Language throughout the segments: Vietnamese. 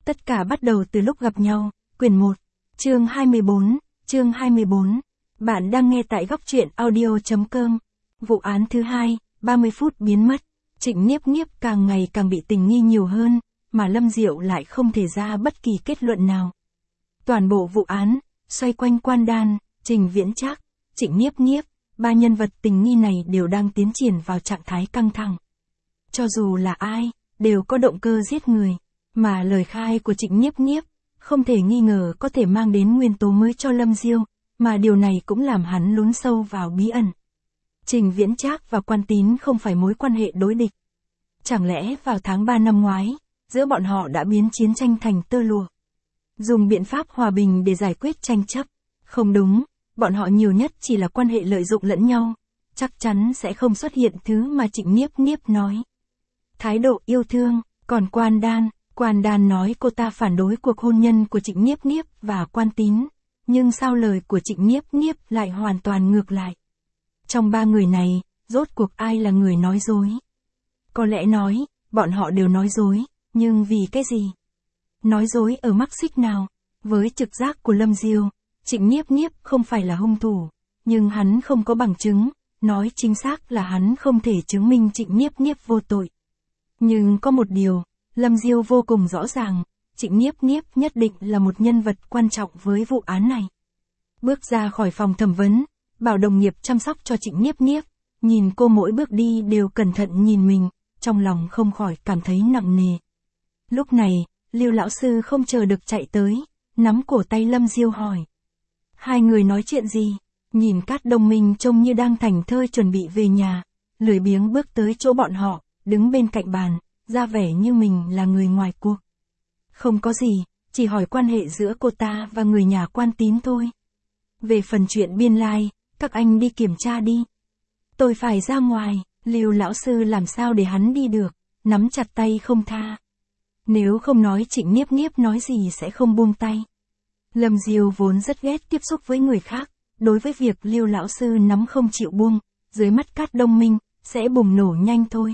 Tất cả bắt đầu từ lúc gặp nhau, quyển 1, chương 24. Bạn đang nghe tại góc truyện audio.com. Vụ án thứ 2, 30 phút biến mất. Trịnh Niếp Niếp càng ngày càng bị tình nghi nhiều hơn, mà Lâm Diệu lại không thể ra bất kỳ kết luận nào. Toàn bộ vụ án, xoay quanh Quan Đan, Trình Viễn Trác, Trịnh Niếp Niếp, ba nhân vật tình nghi này đều đang tiến triển vào trạng thái căng thẳng. Cho dù là ai, đều có động cơ giết người, mà lời khai của Trịnh Niếp Niếp, không thể nghi ngờ có thể mang đến nguyên tố mới cho Lâm Diêu, mà điều này cũng làm hắn lún sâu vào bí ẩn. Trình Viễn Trác và Quan Tín không phải mối quan hệ đối địch. Chẳng lẽ vào tháng 3 năm ngoái, giữa bọn họ đã biến chiến tranh thành tơ lụa? Dùng biện pháp hòa bình để giải quyết tranh chấp? Không đúng, bọn họ nhiều nhất chỉ là quan hệ lợi dụng lẫn nhau, chắc chắn sẽ không xuất hiện thứ mà Trịnh Niếp Niếp nói. Thái độ yêu thương, còn Quan Đan nói cô ta phản đối cuộc hôn nhân của Trịnh Niếp Niếp và Quan Tín, nhưng sao lời của Trịnh Niếp Niếp lại hoàn toàn ngược lại? Trong ba người này, rốt cuộc ai là người nói dối? Có lẽ nói, bọn họ đều nói dối, nhưng vì cái gì? Nói dối ở mắc xích nào? Với trực giác của Lâm Diêu, Trịnh Niếp Niếp không phải là hung thủ, nhưng hắn không có bằng chứng, nói chính xác là hắn không thể chứng minh Trịnh Niếp Niếp vô tội. Nhưng có một điều, Lâm Diêu vô cùng rõ ràng, Trịnh Niếp Niếp nhất định là một nhân vật quan trọng với vụ án này. Bước ra khỏi phòng thẩm vấn, bảo đồng nghiệp chăm sóc cho Trịnh Niếp Niếp, nhìn cô mỗi bước đi đều cẩn thận nhìn mình, trong lòng không khỏi cảm thấy nặng nề. Lúc này, Lưu lão sư không chờ được chạy tới, nắm cổ tay Lâm Diêu hỏi. Hai người nói chuyện gì? Nhìn Cát Đông Minh trông như đang thảnh thơi chuẩn bị về nhà, lười biếng bước tới chỗ bọn họ, đứng bên cạnh bàn, ra vẻ như mình là người ngoài cuộc. Không có gì, chỉ hỏi quan hệ giữa cô ta và người nhà Quan Tín thôi. Về phần chuyện biên lai, các anh đi kiểm tra đi. Tôi phải ra ngoài, Lưu lão sư làm sao để hắn đi được, nắm chặt tay không tha. Nếu không nói Trịnh Niếp Niếp nói gì sẽ không buông tay. Lâm Diêu vốn rất ghét tiếp xúc với người khác, đối với việc Lưu lão sư nắm không chịu buông, dưới mắt Cát Đông Minh, sẽ bùng nổ nhanh thôi.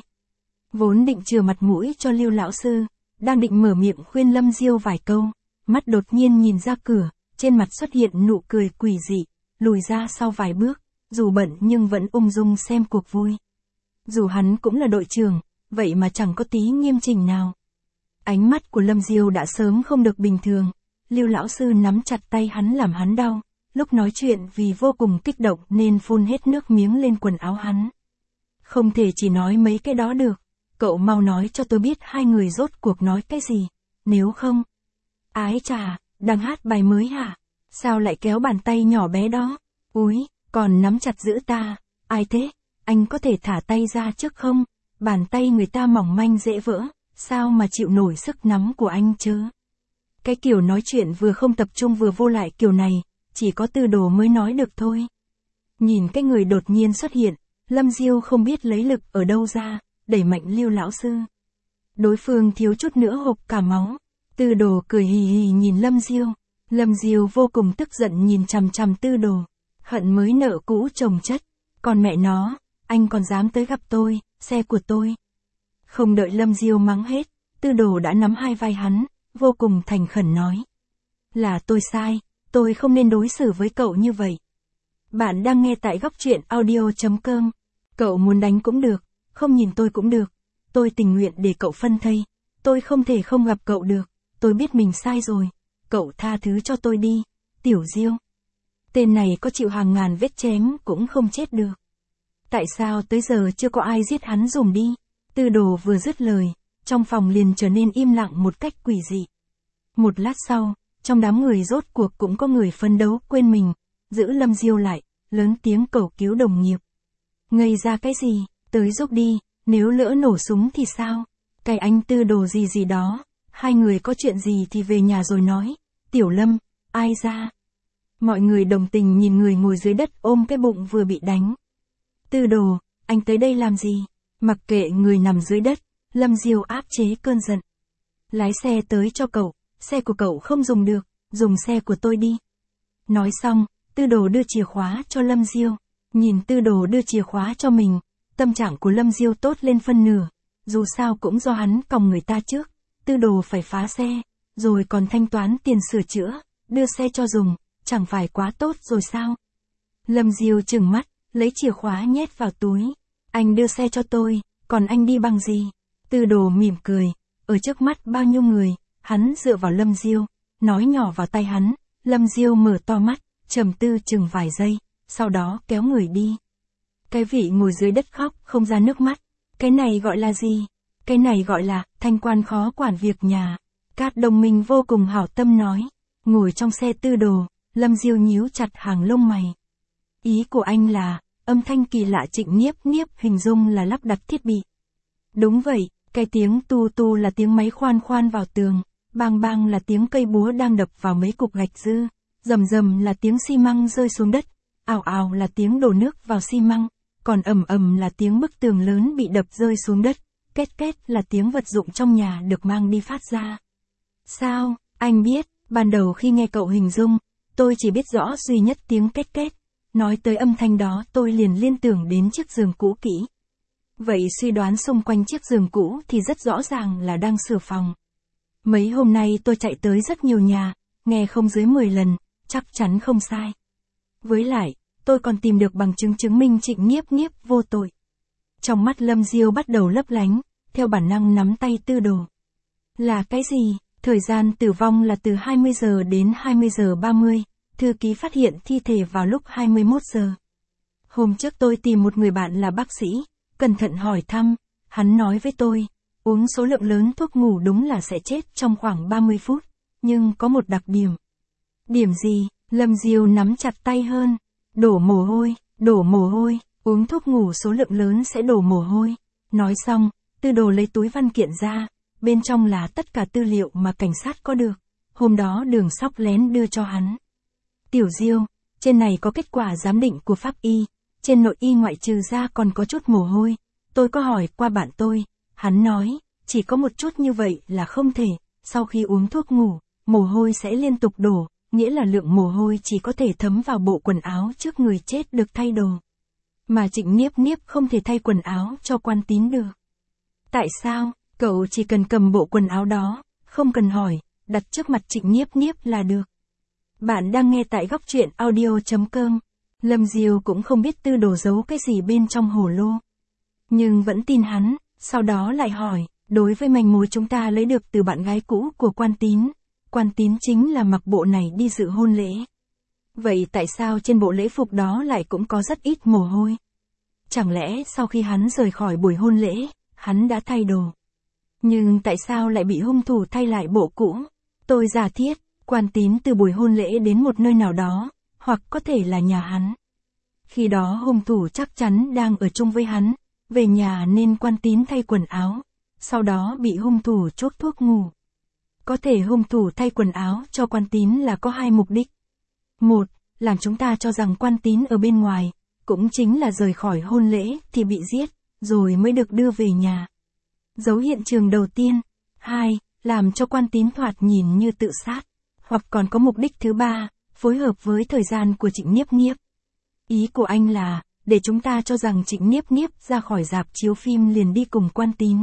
Vốn định chừa mặt mũi cho Lưu lão sư, đang định mở miệng khuyên Lâm Diêu vài câu, mắt đột nhiên nhìn ra cửa, trên mặt xuất hiện nụ cười quỷ dị, lùi ra sau vài bước, dù bận nhưng vẫn ung dung xem cuộc vui. Dù hắn cũng là đội trưởng, vậy mà chẳng có tí nghiêm chỉnh nào. Ánh mắt của Lâm Diêu đã sớm không được bình thường, Lưu lão sư nắm chặt tay hắn làm hắn đau, lúc nói chuyện vì vô cùng kích động nên phun hết nước miếng lên quần áo hắn. Không thể chỉ nói mấy cái đó được, cậu mau nói cho tôi biết hai người rốt cuộc nói cái gì, nếu không. Ái chà, đang hát bài mới hả? Sao lại kéo bàn tay nhỏ bé đó? Úi, còn nắm chặt giữ ta, ai thế? Anh có thể thả tay ra trước không? Bàn tay người ta mỏng manh dễ vỡ, sao mà chịu nổi sức nắm của anh chứ? Cái kiểu nói chuyện vừa không tập trung vừa vô lại kiểu này, chỉ có Tư Đồ mới nói được thôi. Nhìn cái người đột nhiên xuất hiện, Lâm Diêu không biết lấy lực ở đâu ra, đẩy mạnh Lưu lão sư. Đối phương thiếu chút nữa hộc cả máu. Tư Đồ cười hì hì nhìn Lâm Diêu. Lâm Diêu vô cùng tức giận nhìn chằm chằm Tư Đồ. Hận mới nợ cũ chồng chất. Còn mẹ nó, anh còn dám tới gặp tôi, xe của tôi. Không đợi Lâm Diêu mắng hết, Tư Đồ đã nắm hai vai hắn, vô cùng thành khẩn nói. Là tôi sai, tôi không nên đối xử với cậu như vậy. Bạn đang nghe tại góc truyện audio.com. Cậu muốn đánh cũng được, không nhìn tôi cũng được. Tôi tình nguyện để cậu phân thây. Tôi không thể không gặp cậu được. Tôi biết mình sai rồi. Cậu tha thứ cho tôi đi, Tiểu Diêu. Tên này có chịu hàng ngàn vết chém cũng không chết được. Tại sao tới giờ chưa có ai giết hắn dùm đi? Tư Đồ vừa dứt lời, trong phòng liền trở nên im lặng một cách quỷ dị. Một lát sau, trong đám người rốt cuộc cũng có người phấn đấu quên mình, giữ Lâm Diêu lại, lớn tiếng cầu cứu đồng nghiệp. Ngây ra cái gì, tới giúp đi, nếu lỡ nổ súng thì sao? Cái anh Tư Đồ gì đó, hai người có chuyện gì thì về nhà rồi nói. Tiểu Lâm, ai ra? Mọi người đồng tình nhìn người ngồi dưới đất ôm cái bụng vừa bị đánh. Tư Đồ, anh tới đây làm gì? Mặc kệ người nằm dưới đất, Lâm Diêu áp chế cơn giận. Lái xe tới cho cậu, xe của cậu không dùng được, dùng xe của tôi đi. Nói xong, Tư Đồ đưa chìa khóa cho Lâm Diêu. Nhìn Tư Đồ đưa chìa khóa cho mình, tâm trạng của Lâm Diêu tốt lên phân nửa. Dù sao cũng do hắn còng người ta trước, Tư Đồ phải phá xe, rồi còn thanh toán tiền sửa chữa, đưa xe cho dùng, chẳng phải quá tốt rồi sao? Lâm Diêu trừng mắt, lấy chìa khóa nhét vào túi. Anh đưa xe cho tôi, còn anh đi bằng gì? Tư Đồ mỉm cười, ở trước mắt bao nhiêu người, hắn dựa vào Lâm Diêu, nói nhỏ vào tai hắn. Lâm Diêu mở to mắt, trầm tư chừng vài giây, sau đó kéo người đi. Cái vị ngồi dưới đất khóc không ra nước mắt. Cái này gọi là gì? Cái này gọi là thanh quan khó quản việc nhà. Cát Đồng Minh vô cùng hảo tâm nói. Ngồi trong xe Tư Đồ, Lâm Diêu nhíu chặt hàng lông mày. Ý của anh là, âm thanh kỳ lạ Trịnh Niếp Niếp hình dung là lắp đặt thiết bị. Đúng vậy, cái tiếng tu tu là tiếng máy khoan khoan vào tường, bang bang là tiếng cây búa đang đập vào mấy cục gạch dư, rầm rầm là tiếng xi măng rơi xuống đất, ào ào là tiếng đổ nước vào xi măng, còn ầm ầm là tiếng bức tường lớn bị đập rơi xuống đất, két két là tiếng vật dụng trong nhà được mang đi phát ra. Sao, anh biết, ban đầu khi nghe cậu hình dung, tôi chỉ biết rõ duy nhất tiếng két két. Nói tới âm thanh đó tôi liền liên tưởng đến chiếc giường cũ kỹ. Vậy suy đoán xung quanh chiếc giường cũ thì rất rõ ràng là đang sửa phòng. Mấy hôm nay tôi chạy tới rất nhiều nhà, nghe không dưới 10 lần, chắc chắn không sai. Với lại, tôi còn tìm được bằng chứng chứng minh Trịnh Niếp Niếp vô tội. Trong mắt Lâm Diêu bắt đầu lấp lánh, theo bản năng nắm tay Tư Đồ. Là cái gì? Thời gian tử vong là từ 20 giờ đến 20 giờ 30. Thư ký phát hiện thi thể vào lúc 21 giờ. Hôm trước tôi tìm một người bạn là bác sĩ, cẩn thận hỏi thăm, hắn nói với tôi, uống số lượng lớn thuốc ngủ đúng là sẽ chết trong khoảng 30 phút, nhưng có một đặc điểm. Điểm gì? Lâm Diêu nắm chặt tay hơn. Đổ mồ hôi, uống thuốc ngủ số lượng lớn sẽ đổ mồ hôi. Nói xong, Tư Đồ lấy túi văn kiện ra, bên trong là tất cả tư liệu mà cảnh sát có được. Hôm đó Đường Sóc lén đưa cho hắn. Tiểu Diêu, trên này có kết quả giám định của pháp y, trên nội y ngoại trừ ra còn có chút mồ hôi. Tôi có hỏi qua bạn tôi, hắn nói, chỉ có một chút như vậy là không thể, sau khi uống thuốc ngủ, mồ hôi sẽ liên tục đổ, nghĩa là lượng mồ hôi chỉ có thể thấm vào bộ quần áo trước người chết được thay đồ. Mà Trịnh Niếp Niếp không thể thay quần áo cho Quan Tín được. Tại sao? Cậu chỉ cần cầm bộ quần áo đó, không cần hỏi, đặt trước mặt Trịnh Niếp Niếp là được. Bạn đang nghe tại góc truyện audio.com. Lâm Diêu cũng không biết Tư Đồ giấu cái gì bên trong hồ lô. Nhưng vẫn tin hắn, sau đó lại hỏi, đối với manh mối chúng ta lấy được từ bạn gái cũ của Quan Tín chính là mặc bộ này đi dự hôn lễ. Vậy tại sao trên bộ lễ phục đó lại cũng có rất ít mồ hôi? Chẳng lẽ sau khi hắn rời khỏi buổi hôn lễ, hắn đã thay đồ? Nhưng tại sao lại bị hung thủ thay lại bộ cũ? Tôi giả thiết, Quan Tín từ buổi hôn lễ đến một nơi nào đó, hoặc có thể là nhà hắn. Khi đó hung thủ chắc chắn đang ở chung với hắn, về nhà nên Quan Tín thay quần áo, sau đó bị hung thủ chuốc thuốc ngủ. Có thể hung thủ thay quần áo cho Quan Tín là có hai mục đích. Một, làm chúng ta cho rằng Quan Tín ở bên ngoài, cũng chính là rời khỏi hôn lễ thì bị giết, rồi mới được đưa về nhà. Dấu hiện trường đầu tiên. Hai, làm cho Quan Tín thoạt nhìn như tự sát. Hoặc còn có mục đích thứ ba, phối hợp với thời gian của Trịnh Niếp Niếp. Ý của anh là, để chúng ta cho rằng Trịnh Niếp Niếp ra khỏi rạp chiếu phim liền đi cùng Quan Tín.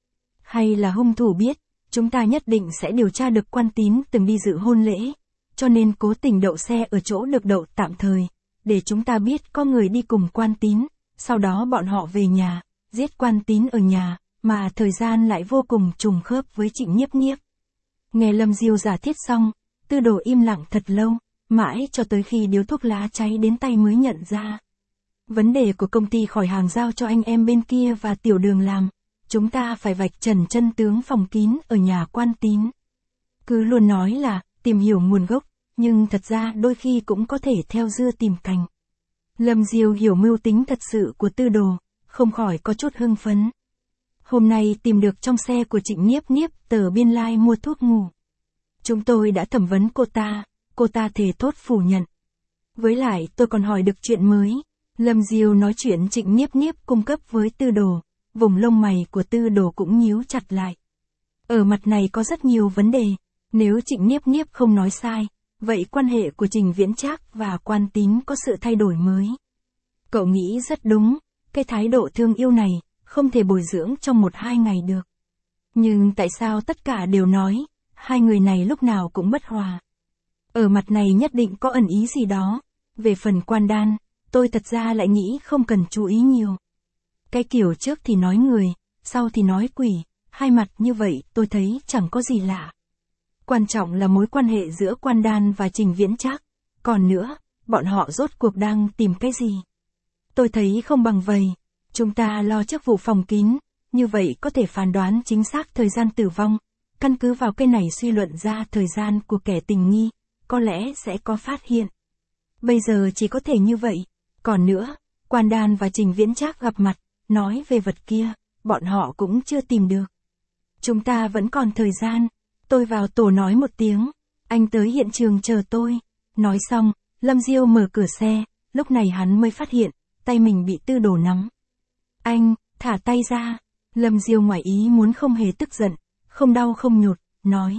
Hay là hung thủ biết, chúng ta nhất định sẽ điều tra được Quan Tín từng đi dự hôn lễ, cho nên cố tình đậu xe ở chỗ được đậu tạm thời, để chúng ta biết có người đi cùng Quan Tín, sau đó bọn họ về nhà, giết Quan Tín ở nhà, mà thời gian lại vô cùng trùng khớp với Trịnh Niếp Niếp. Nghe Lâm Diêu giả thiết xong, Tư Đồ im lặng thật lâu, mãi cho tới khi điếu thuốc lá cháy đến tay mới nhận ra. Vấn đề của công ty khỏi hàng giao cho anh em bên kia và Tiểu Đường làm, chúng ta phải vạch trần chân tướng phòng kín ở nhà Quan Tín. Cứ luôn nói là, tìm hiểu nguồn gốc, nhưng thật ra đôi khi cũng có thể theo dưa tìm cành. Lâm Diêu hiểu mưu tính thật sự của Tư Đồ, không khỏi có chút hưng phấn. Hôm nay tìm được trong xe của Trịnh Niếp Niếp tờ biên lai mua thuốc ngủ. Chúng tôi đã thẩm vấn cô ta thề thốt phủ nhận. Với lại tôi còn hỏi được chuyện mới. Lâm Diêu nói chuyện Trịnh Niếp Niếp cung cấp với Tư Đồ, vùng lông mày của Tư Đồ cũng nhíu chặt lại. Ở mặt này có rất nhiều vấn đề, nếu Trịnh Niếp Niếp không nói sai, vậy quan hệ của Trình Viễn Trác và Quan Tín có sự thay đổi mới. Cậu nghĩ rất đúng, cái thái độ thương yêu này, không thể bồi dưỡng trong 1-2 ngày được. Nhưng tại sao tất cả đều nói, hai người này lúc nào cũng bất hòa. Ở mặt này nhất định có ẩn ý gì đó. Về phần Quan Đan, tôi thật ra lại nghĩ không cần chú ý nhiều. Cái kiểu trước thì nói người, sau thì nói quỷ, hai mặt như vậy tôi thấy chẳng có gì lạ. Quan trọng là mối quan hệ giữa Quan Đan và Trình Viễn Trác. Còn nữa, bọn họ rốt cuộc đang tìm cái gì? Tôi thấy không bằng vậy. Chúng ta lo chức vụ phòng kín, như vậy có thể phán đoán chính xác thời gian tử vong. Căn cứ vào cái này suy luận ra thời gian của kẻ tình nghi, có lẽ sẽ có phát hiện. Bây giờ chỉ có thể như vậy. Còn nữa, Quan Đan và Trình Viễn Trác gặp mặt, nói về vật kia, bọn họ cũng chưa tìm được. Chúng ta vẫn còn thời gian. Tôi vào tổ nói một tiếng, anh tới hiện trường chờ tôi. Nói xong, Lâm Diêu mở cửa xe, lúc này hắn mới phát hiện, tay mình bị Tư Đồ nắm. Anh, thả tay ra. Lâm Diêu ngoài ý muốn không hề tức giận, không đau không nhột, nói.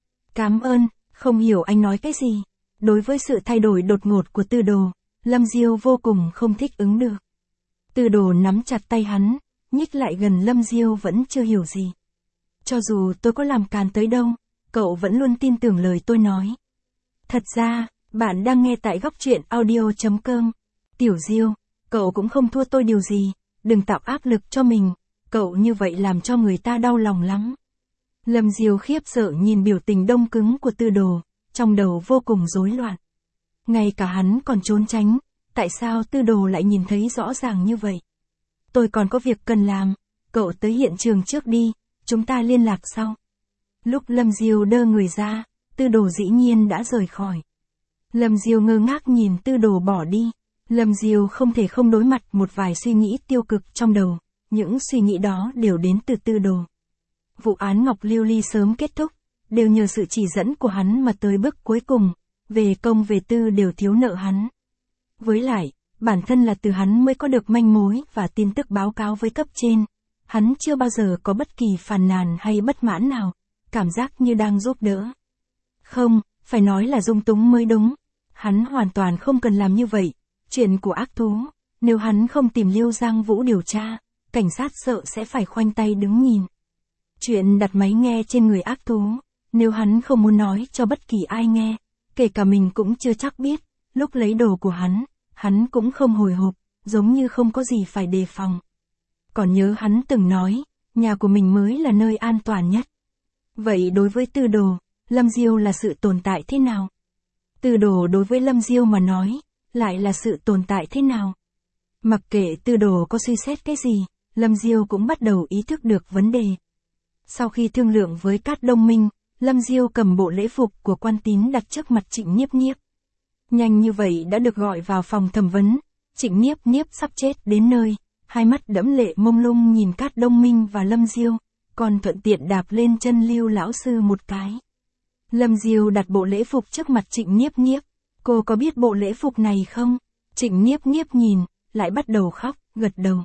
Cảm ơn, không hiểu anh nói cái gì. Đối với sự thay đổi đột ngột của Tư Đồ, Lâm Diêu vô cùng không thích ứng được. Tư Đồ nắm chặt tay hắn, nhích lại gần Lâm Diêu vẫn chưa hiểu gì. Cho dù tôi có làm càn tới đâu, cậu vẫn luôn tin tưởng lời tôi nói. Thật ra, bạn đang nghe tại góc truyện audio.com. Tiểu Diêu, cậu cũng không thua tôi điều gì, đừng tạo áp lực cho mình, cậu như vậy làm cho người ta đau lòng lắm. Lâm Diêu khiếp sợ nhìn biểu tình đông cứng của Tư Đồ, trong đầu vô cùng rối loạn. Ngay cả hắn còn trốn tránh, tại sao Tư Đồ lại nhìn thấy rõ ràng như vậy? Tôi còn có việc cần làm, cậu tới hiện trường trước đi, chúng ta liên lạc sau. Lúc Lâm Diêu đơ người ra, Tư Đồ dĩ nhiên đã rời khỏi. Lâm Diêu ngơ ngác nhìn Tư Đồ bỏ đi. Lâm Diêu không thể không đối mặt một vài suy nghĩ tiêu cực trong đầu, những suy nghĩ đó đều đến từ Tư Đồ. Vụ án Ngọc Lưu Ly sớm kết thúc, đều nhờ sự chỉ dẫn của hắn mà tới bước cuối cùng, về công về tư đều thiếu nợ hắn. Với lại, bản thân là từ hắn mới có được manh mối và tin tức báo cáo với cấp trên. Hắn chưa bao giờ có bất kỳ phàn nàn hay bất mãn nào, cảm giác như đang giúp đỡ. Không, phải nói là dung túng mới đúng. Hắn hoàn toàn không cần làm như vậy. Chuyện của ác thú, nếu hắn không tìm Liêu Giang Vũ điều tra, cảnh sát sợ sẽ phải khoanh tay đứng nhìn. Chuyện đặt máy nghe trên người ác thú, nếu hắn không muốn nói cho bất kỳ ai nghe, kể cả mình cũng chưa chắc biết, lúc lấy đồ của hắn cũng không hồi hộp, giống như không có gì phải đề phòng. Còn nhớ hắn từng nói, nhà của mình mới là nơi an toàn nhất. Vậy đối với Tư Đồ, Lâm Diêu là sự tồn tại thế nào? Tư Đồ đối với Lâm Diêu mà nói, lại là sự tồn tại thế nào? Mặc kệ Tư Đồ có suy xét cái gì, Lâm Diêu cũng bắt đầu ý thức được vấn đề. Sau khi thương lượng với Cát Đông Minh, Lâm Diêu cầm bộ lễ phục của Quan Tín đặt trước mặt Trịnh Niếp Niếp. Nhanh như vậy đã được gọi vào phòng thẩm vấn, Trịnh Niếp Niếp sắp chết đến nơi, hai mắt đẫm lệ mông lung nhìn Cát Đông Minh và Lâm Diêu, còn thuận tiện đạp lên chân Lưu lão sư một cái. Lâm Diêu đặt bộ lễ phục trước mặt Trịnh Niếp Niếp, cô có biết bộ lễ phục này không? Trịnh Niếp Niếp nhìn, lại bắt đầu khóc, gật đầu.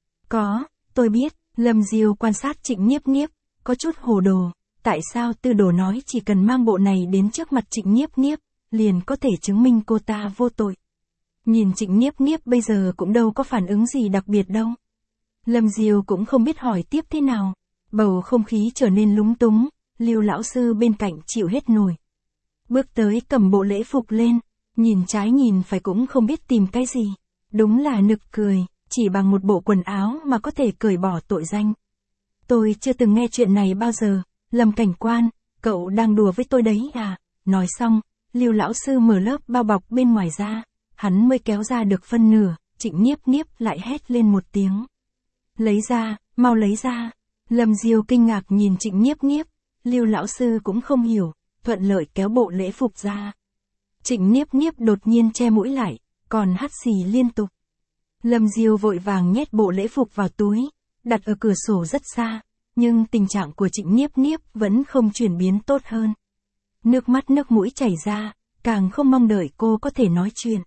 Có, tôi biết. Lâm Diêu quan sát Trịnh Niếp Niếp, có chút hồ đồ. Tại sao Tư Đồ nói chỉ cần mang bộ này đến trước mặt Trịnh Niếp Niếp, liền có thể chứng minh cô ta vô tội. Nhìn Trịnh Niếp Niếp bây giờ cũng đâu có phản ứng gì đặc biệt đâu. Lâm Diêu cũng không biết hỏi tiếp thế nào. Bầu không khí trở nên lúng túng, Lưu lão sư bên cạnh chịu hết nổi. Bước tới cầm bộ lễ phục lên, nhìn trái nhìn phải cũng không biết tìm cái gì. Đúng là nực cười, chỉ bằng một bộ quần áo mà có thể cởi bỏ tội danh. Tôi chưa từng nghe chuyện này bao giờ, Lâm cảnh quan, cậu đang đùa với tôi đấy à? Nói xong, Lưu lão sư mở lớp bao bọc bên ngoài ra, hắn mới kéo ra được phân nửa, Trịnh Niếp Niếp lại hét lên một tiếng. Lấy ra, mau lấy ra. Lâm Diêu kinh ngạc nhìn Trịnh Niếp Niếp, Lưu lão sư cũng không hiểu, thuận lợi kéo bộ lễ phục ra. Trịnh Niếp Niếp đột nhiên che mũi lại, còn hắt xì liên tục. Lâm Diêu vội vàng nhét bộ lễ phục vào túi, đặt ở cửa sổ rất xa, nhưng tình trạng của Trịnh Niếp Niếp vẫn không chuyển biến tốt hơn. Nước mắt nước mũi chảy ra, càng không mong đợi cô có thể nói chuyện.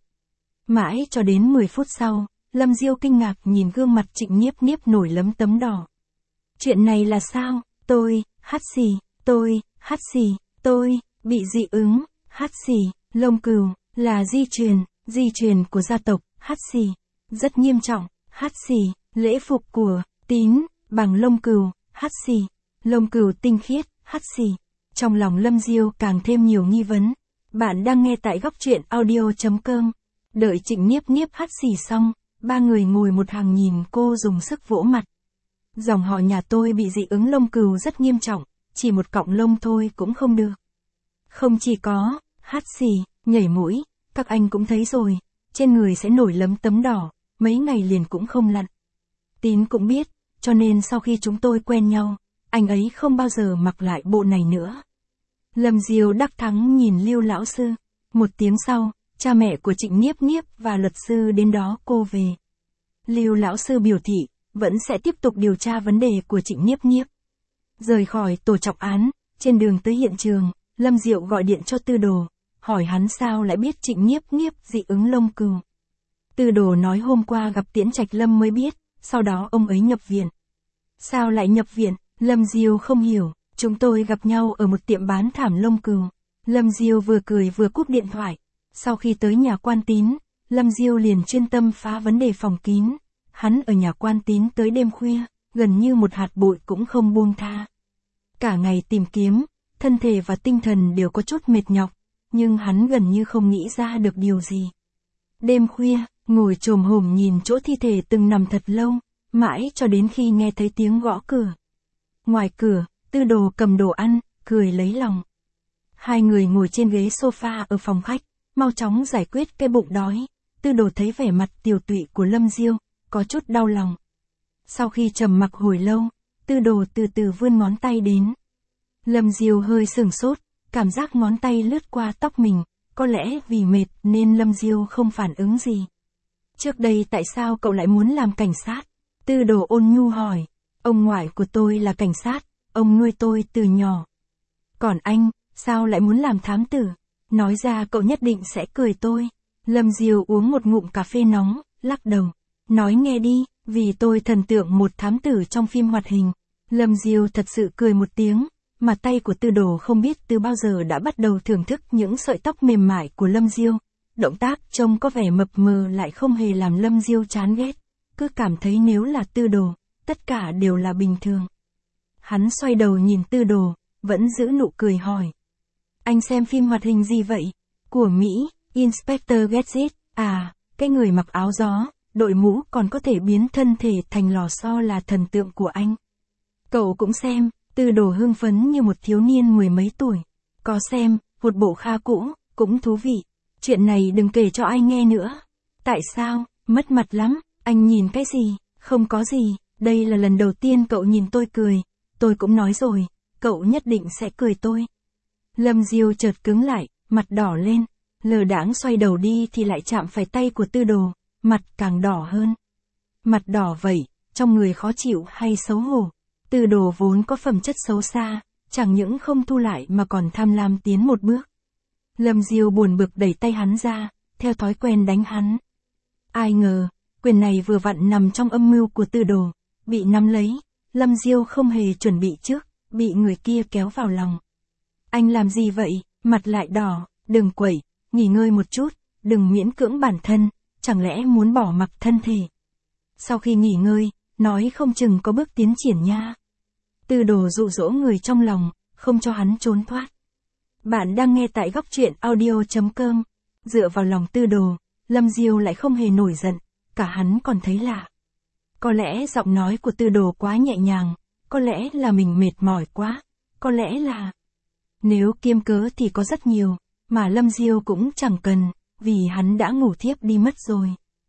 Mãi cho đến 10 phút sau, Lâm Diêu kinh ngạc nhìn gương mặt Trịnh Niếp Niếp nổi lấm tấm đỏ. Chuyện này là sao? Tôi bị dị ứng, hắt xì, lông cừu, là di truyền của gia tộc, hắt xì, rất nghiêm trọng, hắt xì, lễ phục của Tín, bằng lông cừu, hắt xì, lông cừu tinh khiết, hắt xì. Trong lòng Lâm Diêu càng thêm nhiều nghi vấn. Bạn đang nghe tại góc truyện audio.com. Đợi Trịnh Niếp Niếp hắt xì xong, ba người ngồi một hàng nhìn cô dùng sức vỗ mặt. Dòng họ nhà tôi bị dị ứng lông cừu rất nghiêm trọng, chỉ một cọng lông thôi cũng không được. Không chỉ có, hắt xì, nhảy mũi, các anh cũng thấy rồi, trên người sẽ nổi lấm tấm đỏ, mấy ngày liền cũng không lặn. Tín cũng biết, cho nên sau khi chúng tôi quen nhau, anh ấy không bao giờ mặc lại bộ này nữa. Lâm Diêu đắc thắng nhìn Lưu lão sư. Một tiếng sau, cha mẹ của Trịnh Niếp Niếp và luật sư đến đó cô về. Lưu lão sư biểu thị, vẫn sẽ tiếp tục điều tra vấn đề của Trịnh Niếp Niếp. Rời khỏi tổ trọng án, trên đường tới hiện trường, Lâm Diệu gọi điện cho Tư Đồ, hỏi hắn sao lại biết Trịnh Niếp Niếp dị ứng lông cừu. Tư Đồ nói hôm qua gặp Tiễn Trạch Lâm mới biết, sau đó ông ấy nhập viện. Sao lại nhập viện? Lâm Diêu không hiểu, chúng tôi gặp nhau ở một tiệm bán thảm lông cừu. Lâm Diêu vừa cười vừa cúp điện thoại. Sau khi tới nhà Quan Tín, Lâm Diêu liền chuyên tâm phá vấn đề phòng kín. Hắn ở nhà Quan Tín tới đêm khuya, gần như một hạt bụi cũng không buông tha. Cả ngày tìm kiếm, thân thể và tinh thần đều có chút mệt nhọc, nhưng hắn gần như không nghĩ ra được điều gì. Đêm khuya, ngồi chồm hổm nhìn chỗ thi thể từng nằm thật lâu, mãi cho đến khi nghe thấy tiếng gõ cửa. Ngoài cửa, Tư Đồ cầm đồ ăn, cười lấy lòng. Hai người ngồi trên ghế sofa ở phòng khách, mau chóng giải quyết cái bụng đói. Tư Đồ thấy vẻ mặt tiều tụy của Lâm Diêu, có chút đau lòng. Sau khi trầm mặc hồi lâu, Tư Đồ từ từ vươn ngón tay đến. Lâm Diêu hơi sửng sốt, cảm giác ngón tay lướt qua tóc mình, có lẽ vì mệt nên Lâm Diêu không phản ứng gì. Trước đây tại sao cậu lại muốn làm cảnh sát? Tư Đồ ôn nhu hỏi. Ông ngoại của tôi là cảnh sát, ông nuôi tôi từ nhỏ. Còn anh, sao lại muốn làm thám tử? Nói ra cậu nhất định sẽ cười tôi. Lâm Diêu uống một ngụm cà phê nóng, lắc đầu. Nói nghe đi, vì tôi thần tượng một thám tử trong phim hoạt hình. Lâm Diêu thật sự cười một tiếng, mà tay của Tư Đồ không biết từ bao giờ đã bắt đầu thưởng thức những sợi tóc mềm mại của Lâm Diêu. Động tác trông có vẻ mập mờ lại không hề làm Lâm Diêu chán ghét. Cứ cảm thấy nếu là Tư Đồ, tất cả đều là bình thường. Hắn xoay đầu nhìn Tư Đồ, vẫn giữ nụ cười hỏi. Anh xem phim hoạt hình gì vậy? Của Mỹ, Inspector Gadget, à, cái người mặc áo gió, đội mũ còn có thể biến thân thể thành lò xo là thần tượng của anh. Cậu cũng xem, Tư Đồ hưng phấn như một thiếu niên mười mấy tuổi. Có xem, một bộ kha cũ, cũng thú vị. Chuyện này đừng kể cho ai nghe nữa. Tại sao? Mất mặt lắm, anh nhìn cái gì? Không có gì, đây là lần đầu tiên cậu nhìn tôi cười. Tôi cũng nói rồi, cậu nhất định sẽ cười tôi. Lâm Diêu chợt cứng lại, mặt đỏ lên. Lờ đãng xoay đầu đi thì lại chạm phải tay của Tư Đồ, mặt càng đỏ hơn. Mặt đỏ vậy, trong người khó chịu hay xấu hổ. Tư Đồ vốn có phẩm chất xấu xa, chẳng những không thu lại mà còn tham lam tiến một bước. Lâm Diêu buồn bực đẩy tay hắn ra, theo thói quen đánh hắn. Ai ngờ, quyền này vừa vặn nằm trong âm mưu của Tư Đồ, bị nắm lấy. Lâm Diêu không hề chuẩn bị trước, bị người kia kéo vào lòng. Anh làm gì vậy? Mặt lại đỏ, đừng quẩy, nghỉ ngơi một chút, đừng miễn cưỡng bản thân, chẳng lẽ muốn bỏ mặc thân thể. Sau khi nghỉ ngơi, nói không chừng có bước tiến triển nha. Tư Đồ dụ dỗ người trong lòng, không cho hắn trốn thoát. Bạn đang nghe tại góc truyện audio.com. Dựa vào lòng Tư Đồ, Lâm Diêu lại không hề nổi giận, cả hắn còn thấy lạ. Có lẽ giọng nói của Tư Đồ quá nhẹ nhàng, có lẽ là mình mệt mỏi quá, có lẽ là... Nếu kiêm cớ thì có rất nhiều, mà Lâm Diêu cũng chẳng cần, vì hắn đã ngủ thiếp đi mất rồi.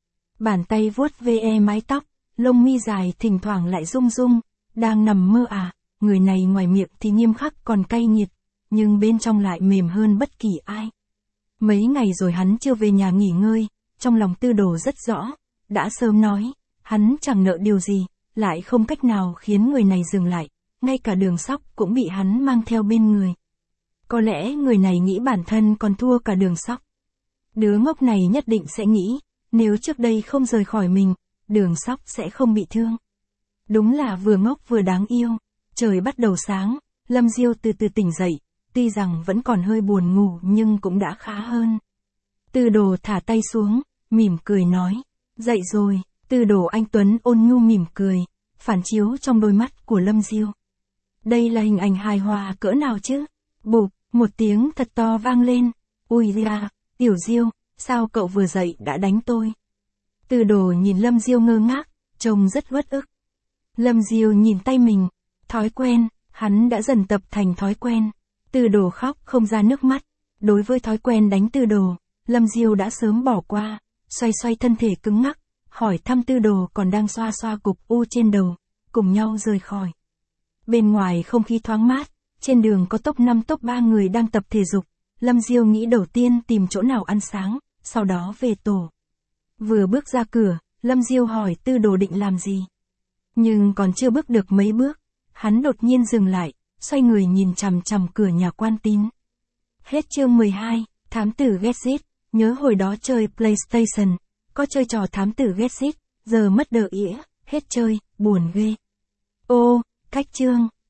Bàn tay vuốt ve mái tóc, lông mi dài thỉnh thoảng lại rung rung, đang nằm mơ à, người này ngoài miệng thì nghiêm khắc còn cay nghiệt, nhưng bên trong lại mềm hơn bất kỳ ai. Mấy ngày rồi hắn chưa về nhà nghỉ ngơi, trong lòng Tư Đồ rất rõ, đã sớm nói, hắn chẳng nợ điều gì, lại không cách nào khiến người này dừng lại, ngay cả Đường Sóc cũng bị hắn mang theo bên người. Có lẽ người này nghĩ bản thân còn thua cả Đường Sóc. Đứa ngốc này nhất định sẽ nghĩ, nếu trước đây không rời khỏi mình, Đường Sóc sẽ không bị thương. Đúng là vừa ngốc vừa đáng yêu. Trời bắt đầu sáng, Lâm Diêu từ từ tỉnh dậy, tuy rằng vẫn còn hơi buồn ngủ nhưng cũng đã khá hơn. Tư Đồ thả tay xuống, mỉm cười nói, dậy rồi. Tư Đồ anh tuấn ôn nhu mỉm cười, phản chiếu trong đôi mắt của Lâm Diêu. Đây là hình ảnh hài hòa cỡ nào chứ? Bụp, một tiếng thật to vang lên. Ui da, Tiểu Diêu, sao cậu vừa dậy đã đánh tôi? Tư Đồ nhìn Lâm Diêu ngơ ngác, trông rất uất ức. Lâm Diêu nhìn tay mình. Thói quen, hắn đã dần tập thành thói quen. Tư Đồ khóc không ra nước mắt. Đối với thói quen đánh Tư Đồ, Lâm Diêu đã sớm bỏ qua. Xoay xoay thân thể cứng ngắc, hỏi thăm Tư Đồ còn đang xoa xoa cục u trên đầu, cùng nhau rời khỏi. Bên ngoài không khí thoáng mát, trên đường có top 5 top 3 người đang tập thể dục. Lâm Diêu nghĩ đầu tiên tìm chỗ nào ăn sáng, sau đó về tổ. Vừa bước ra cửa, Lâm Diêu hỏi Tư Đồ định làm gì. Nhưng còn chưa bước được mấy bước, hắn đột nhiên dừng lại, xoay người nhìn chằm chằm cửa nhà quan tín. Hết chương 12, thám tử Get It, nhớ hồi đó chơi PlayStation, có chơi trò thám tử Get It, giờ mất đờ ỉa, hết chơi, buồn ghê. Ô, cách chương.